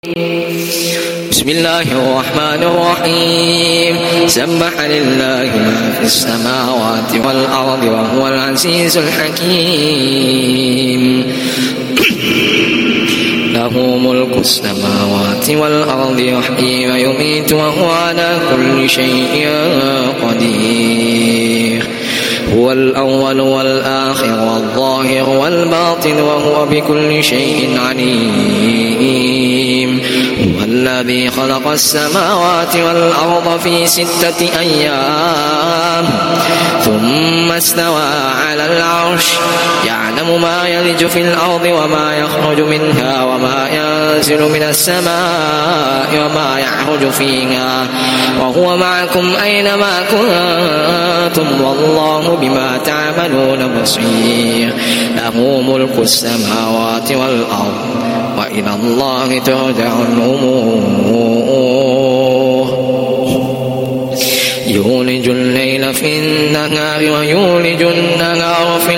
بسم الله الرحمن الرحيم. سبح لله ما في السماوات والأرض وهو العزيز الحكيم. له ملك السماوات والأرض يحيي ويميت وهو على كل شيء قدير. هو الأول والآخر والظاهر والباطن وهو بكل شيء عليم. هو الذي خلق السماوات والأرض في 6 أيام ثم استوى على العرش يعلم ما يلج في الأرض وما يخرج منها وما ينزل من السماء وما يعرج فيها وهو معكم أينما كنتم والله بما تعملون بصير. له ملك السماوات والأرض وإلى الله ترجع الأمور. يولج الليل في النهار ويولج النهار في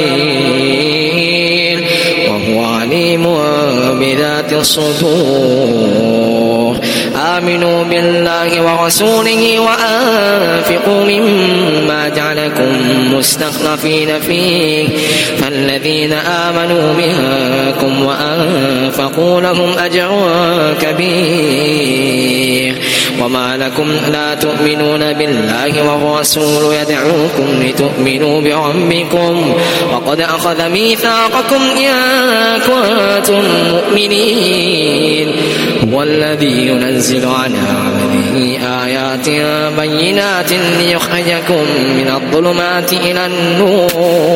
الليل وهو عليم بذات الصدور. آمنوا بالله ورسوله وأنفقوا مما جعلكم مستخلفين فيه فالذين آمنوا منكم وأنفقوا لهم أجر كبير. وما لكم لا تؤمنون بالله والرسول يدعوكم لتؤمنوا بربكم وقد أخذ ميثاقكم إن كنتم مؤمنين. هو الذي ينزل على عبده آيات بينات ليخرجكم من الظلمات إلى النور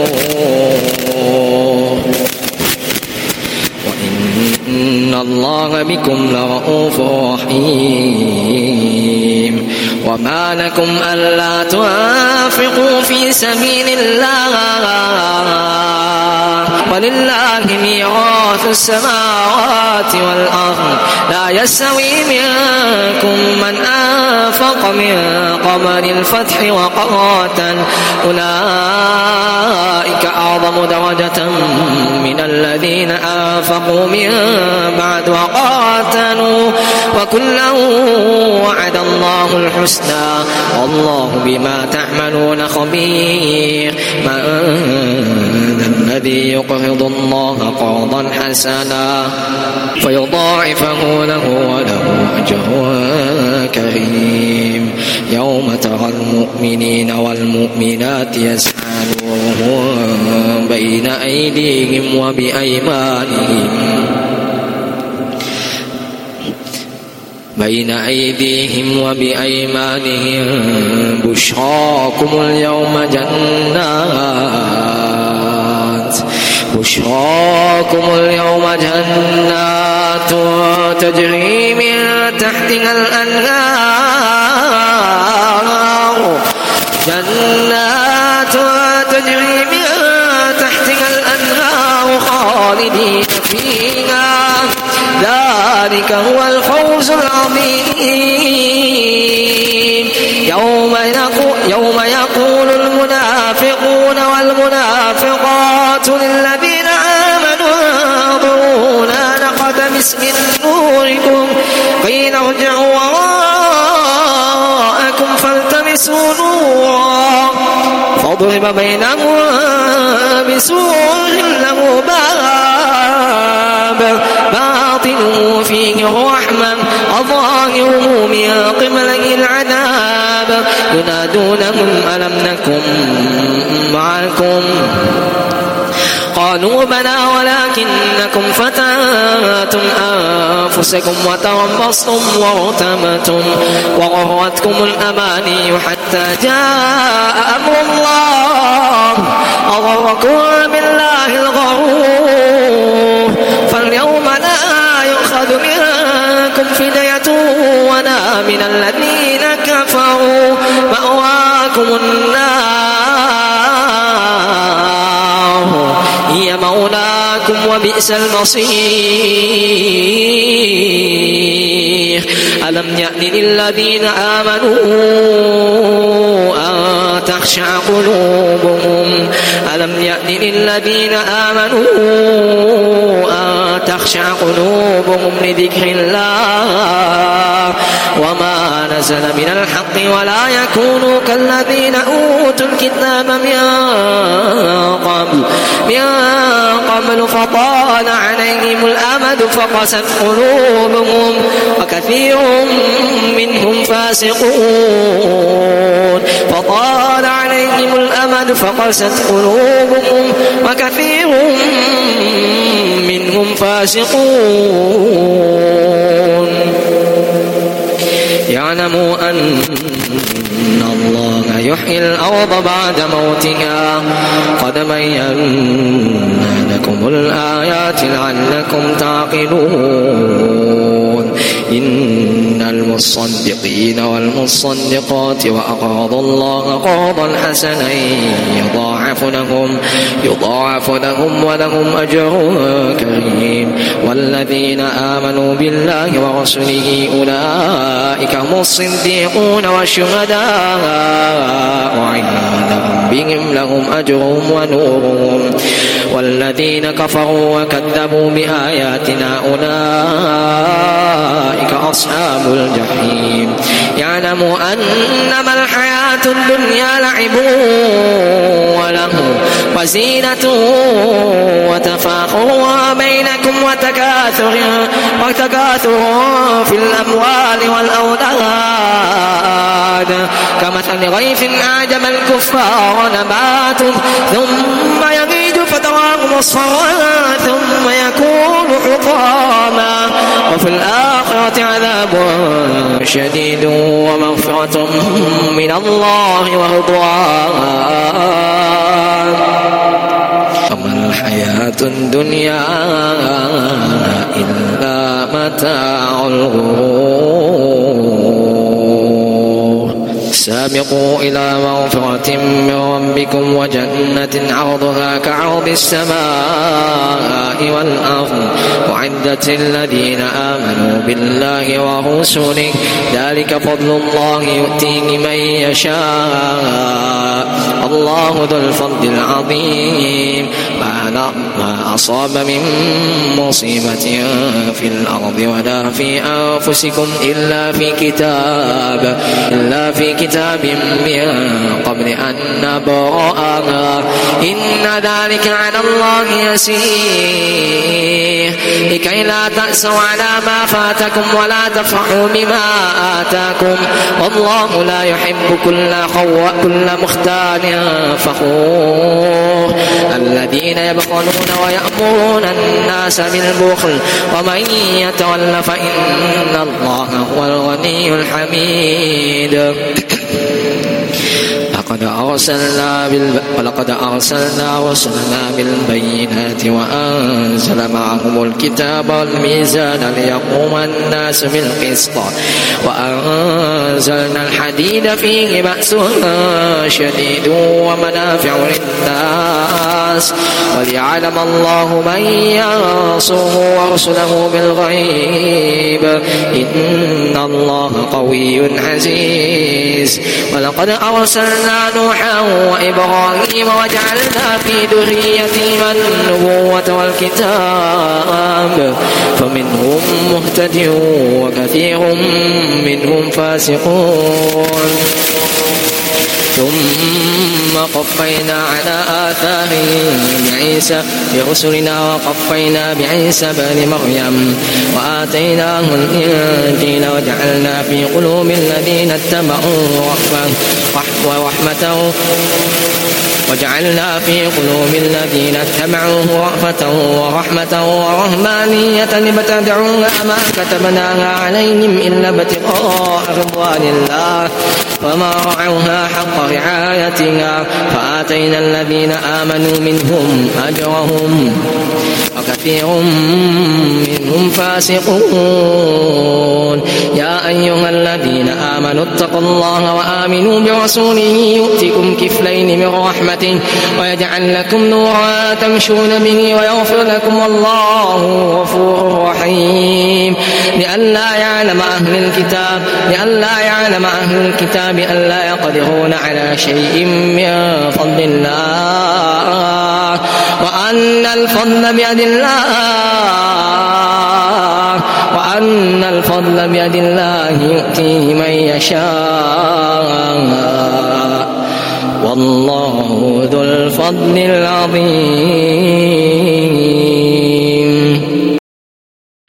وإن الله بكم لرؤوف رحيم. وما لكم ألا تنفقوا في سبيل الله ولله ميراث السماوات والأرض لا يستوي منكم من أنفق من قبل الفتح وقاتل أولئك أعظم درجة من الذين أنفقوا من بعد وقاتلوا وكلا وعد الله الحسنى والله بما تعملون خبير. من ذا الذي يقرض الله قرضا حسنا فيضاعفه له وله أجر كريم. يوم ترى المؤمنين والمؤمنات يسعى نورهم بين أيديهم وبأيمانهم بشراكم اليوم جنات تجري من تحتها الأنهار خالدين فيها ذلك هو الفوز العظيم. يوم يقول المنافقون والمنافقات للذين آمنوا انظرونا نقتبس من نوركم قيل ارجعوا وراءكم فالتمسوا نورا فاضرب بينهم بسور له باب باطنه فيه الرحمة وظاهره من قبله العذاب ينادونهم ألم نكن معكم قالوا بلى ولكنكم فتنتم أنفسكم وتربصتم وارتبتم وغرتكم الأماني حتى جاء أمر الله أغركم بالله الغرور. فاليوم لا يؤخذ منكم فدية ولا من الذين كفروا مأواكم النار هي مولاكم وبئس المصير. ألم يأن للذين آمنوا أن تخشع قلوبهم ألم يأن للذين آمنوا أن تخشع قلوبهم لذكر الله وما نزل من الحق ولا يكونوا كالذين أوتوا الكتاب من قبل فطال عليهم الأمد فقست قلوبهم وكثير منهم فاسقون فطال عليهم الأمد فقست قلوبهم وكثير منهم فاسقون يعلموا أن الله يحيي الأرض بعد موتها قد بينا لكم الآيات لعلكم تعقلون إن المصدقين والمصدقات وأقرضوا الله قرضا حسنا يضاعف لهم ولهم أجر كريم والذين آمنوا بالله ورسله أولئك هم الصديقون والشهداء وعند ربهم لهم أجرهم ونورهم والذين كفروا وكذبوا بآياتنا أولئك أصحاب الجحيم يعلموا أنما الحياة الدنيا لعب وله وزينة وتفاخر بينكم وتكاثر في الأموال والأولاد كمثل غيث أعجب الكفار نباته ثم يغيج فتراه مصفرا ثم يكون حطاما وفي الآخرة عذاب شديد ومغفرة من الله ورضوان وما الحياة الدنيا إلا متاع الغرور سابقوا إلى مغفرة من ربكم وجنة عرضها كعرض السماء والأرض أعدت للذين آمنوا بالله ورسله ذلك فضل الله يؤتيه من يشاء الله ذو الفضل العظيم ما أصاب من مصيبة في الأرض ولا في أنفسكم إلا في كتاب من قبل أن نبرأها إن ذلك على الله يسير لكي لا تأسوا على ما فاتكم ولا تفرحوا بما آتاكم والله لا يحب كل مختال فخور الذين يبخلون ويأمرون الناس بالبخل ومن يتول فإن الله هو الغني الحميد ولقد أرسلنا رسلنا بالبينات وأنزل معهم الكتاب والميزان ليقوم الناس بالقسط وأنزلنا الحديد فيه بأس شديد ومنافع للناس وليعلم الله من ينصره ورسله بالغيب إن الله قوي عزيز ولقد أرسلنا نوحا وإبراهيم وجعلنا في ذريتهما النبوة والكتاب فمنهم مهتد وكثير منهم فاسقون ثم قفينا على آثارهم بعيسى برسلنا وقفينا بعيسى بن مريم وآتيناه الإنجيل وجعلنا في قلوب الذين اتبعوه رأفة ورحمة ورهبانية لابتدعوها ما كتبناها عليهم إلا ابتغاء رضوان الله وما رعوها حق رعايتها فآتينا الذين آمنوا منهم أجرهم وكثير منهم فاسقون. يا أيها الذين آمنوا اتقوا الله وآمنوا برسوله يؤتكم كفلين من رحمته ويجعل لكم نورا تمشون به ويغفر لكم والله غفور رحيم. لئلا يعلم أهل الكتاب ألا يقدرون على شيء من فضل الله وأن الفضل بيد الله يؤتيه من يشاء والله ذو الفضل العظيم.